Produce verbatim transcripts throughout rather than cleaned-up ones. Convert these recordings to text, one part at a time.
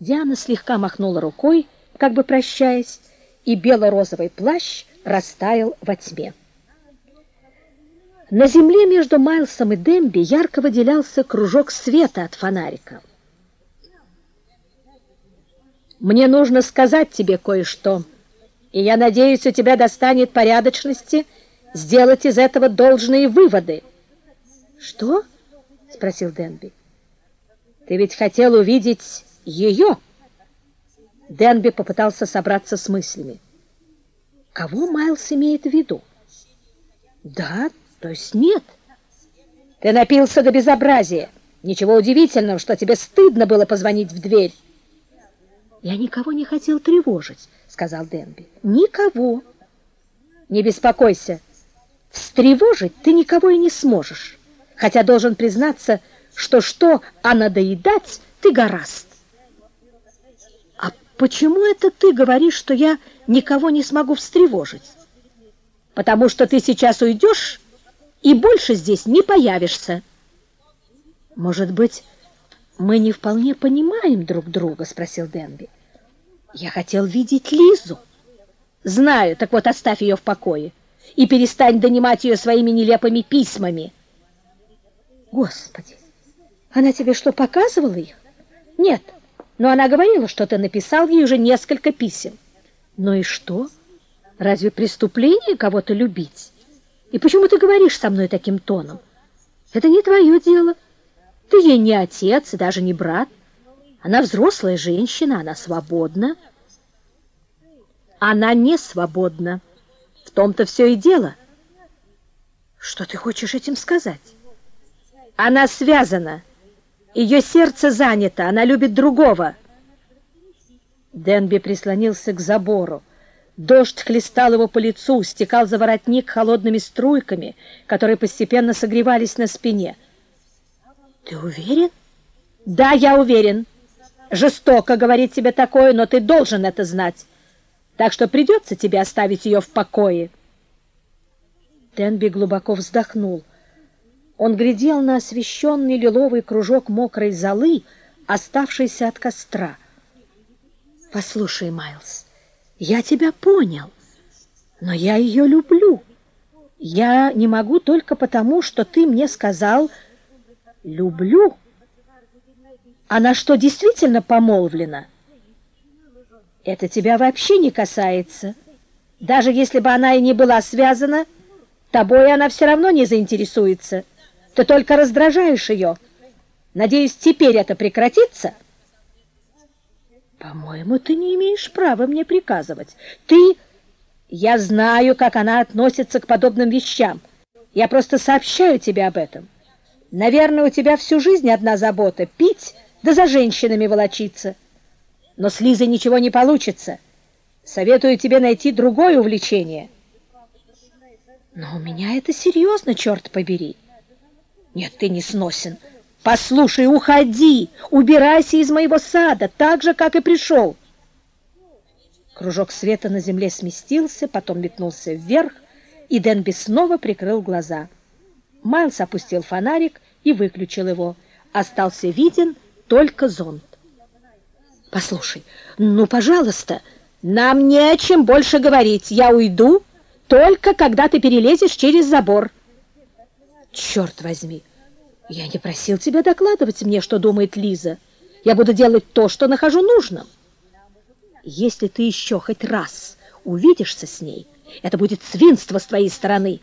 Диана слегка махнула рукой, как бы прощаясь, и бело-розовый плащ растаял во тьме. На земле между Майлсом и Демби ярко выделялся кружок света от фонарика. «Мне нужно сказать тебе кое-что, и я надеюсь, у тебя достанет порядочности сделать из этого должные выводы». «Что?» — спросил Денби. «Ты ведь хотел увидеть ее?» Денби попытался собраться с мыслями. Кого Майлс имеет в виду? Да, то есть нет. Ты напился до безобразия. Ничего удивительного, что тебе стыдно было позвонить в дверь. Я никого не хотел тревожить, сказал Денби. Никого. Не беспокойся. Встревожить ты никого и не сможешь. Хотя должен признаться, что что, а надоедать ты гораст. А почему это ты говоришь, что я никого не смогу встревожить? Потому что ты сейчас уйдешь и больше здесь не появишься. Может быть, мы не вполне понимаем друг друга, спросил Денби. Я хотел видеть Лизу. Знаю, так вот оставь ее в покое и перестань донимать ее своими нелепыми письмами. Господи, она тебе что, показывала их? Нет, но она говорила, что ты написал ей уже несколько писем. Ну и что? Разве преступление кого-то любить? И почему ты говоришь со мной таким тоном? Это не твое дело. Ты ей не отец и даже не брат. Она взрослая женщина, она свободна. Она не свободна. В том-то все и дело. Что ты хочешь этим сказать? Она связана. Ее сердце занято, она любит другого. Денби прислонился к забору. Дождь хлестал его по лицу, стекал за воротник холодными струйками, которые постепенно согревались на спине. Ты уверен? Да, я уверен. Жестоко говорить тебе такое, но ты должен это знать. Так что придется тебе оставить ее в покое. Денби глубоко вздохнул. Он глядел на освещенный лиловый кружок мокрой золы, оставшийся от костра. Послушай, Майлс, я тебя понял, но я ее люблю. Я не могу только потому, что ты мне сказал «люблю». Она что, действительно помолвлена? Это тебя вообще не касается. Даже если бы она и не была связана, тобой она все равно не заинтересуется. Ты только раздражаешь ее. Надеюсь, теперь это прекратится? По-моему, ты не имеешь права мне приказывать. Ты... Я знаю, как она относится к подобным вещам. Я просто сообщаю тебе об этом. Наверное, у тебя всю жизнь одна забота — пить да за женщинами волочиться. Но с Лизой ничего не получится. Советую тебе найти другое увлечение. Но у меня это серьезно, черт побери. Нет, ты не сносен. Послушай, уходи, убирайся из моего сада, так же, как и пришел. Кружок света на земле сместился, потом метнулся вверх, и Денби снова прикрыл глаза. Майлс опустил фонарик и выключил его. Остался виден только зонт. Послушай, ну, пожалуйста, нам не о чем больше говорить. Я уйду, только когда ты перелезешь через забор. Черт возьми, я не просил тебя докладывать мне, что думает Лиза. Я буду делать то, что нахожу нужным. Если ты еще хоть раз увидишься с ней, это будет свинство с твоей стороны.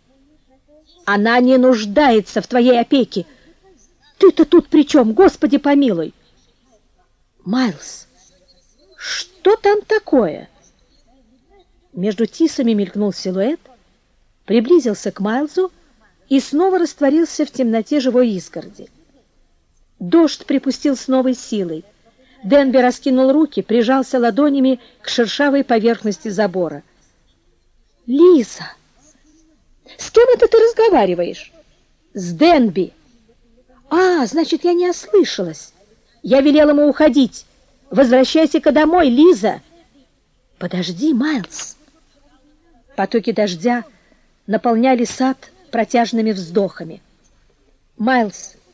Она не нуждается в твоей опеке. Ты-то тут при чем, Господи помилуй? Майлс, что там такое? Между тисами мелькнул силуэт, приблизился к Майлзу и снова растворился в темноте живой изгороди. Дождь припустил с новой силой. Денби раскинул руки, прижался ладонями к шершавой поверхности забора. «Лиза! С кем это ты разговариваешь?» «С Денби!» «А, значит, я не ослышалась. Я велела ему уходить. Возвращайся-ка домой, Лиза!» «Подожди, Майлс!» Потоки дождя наполняли сад протяжными вздохами. «Майлс,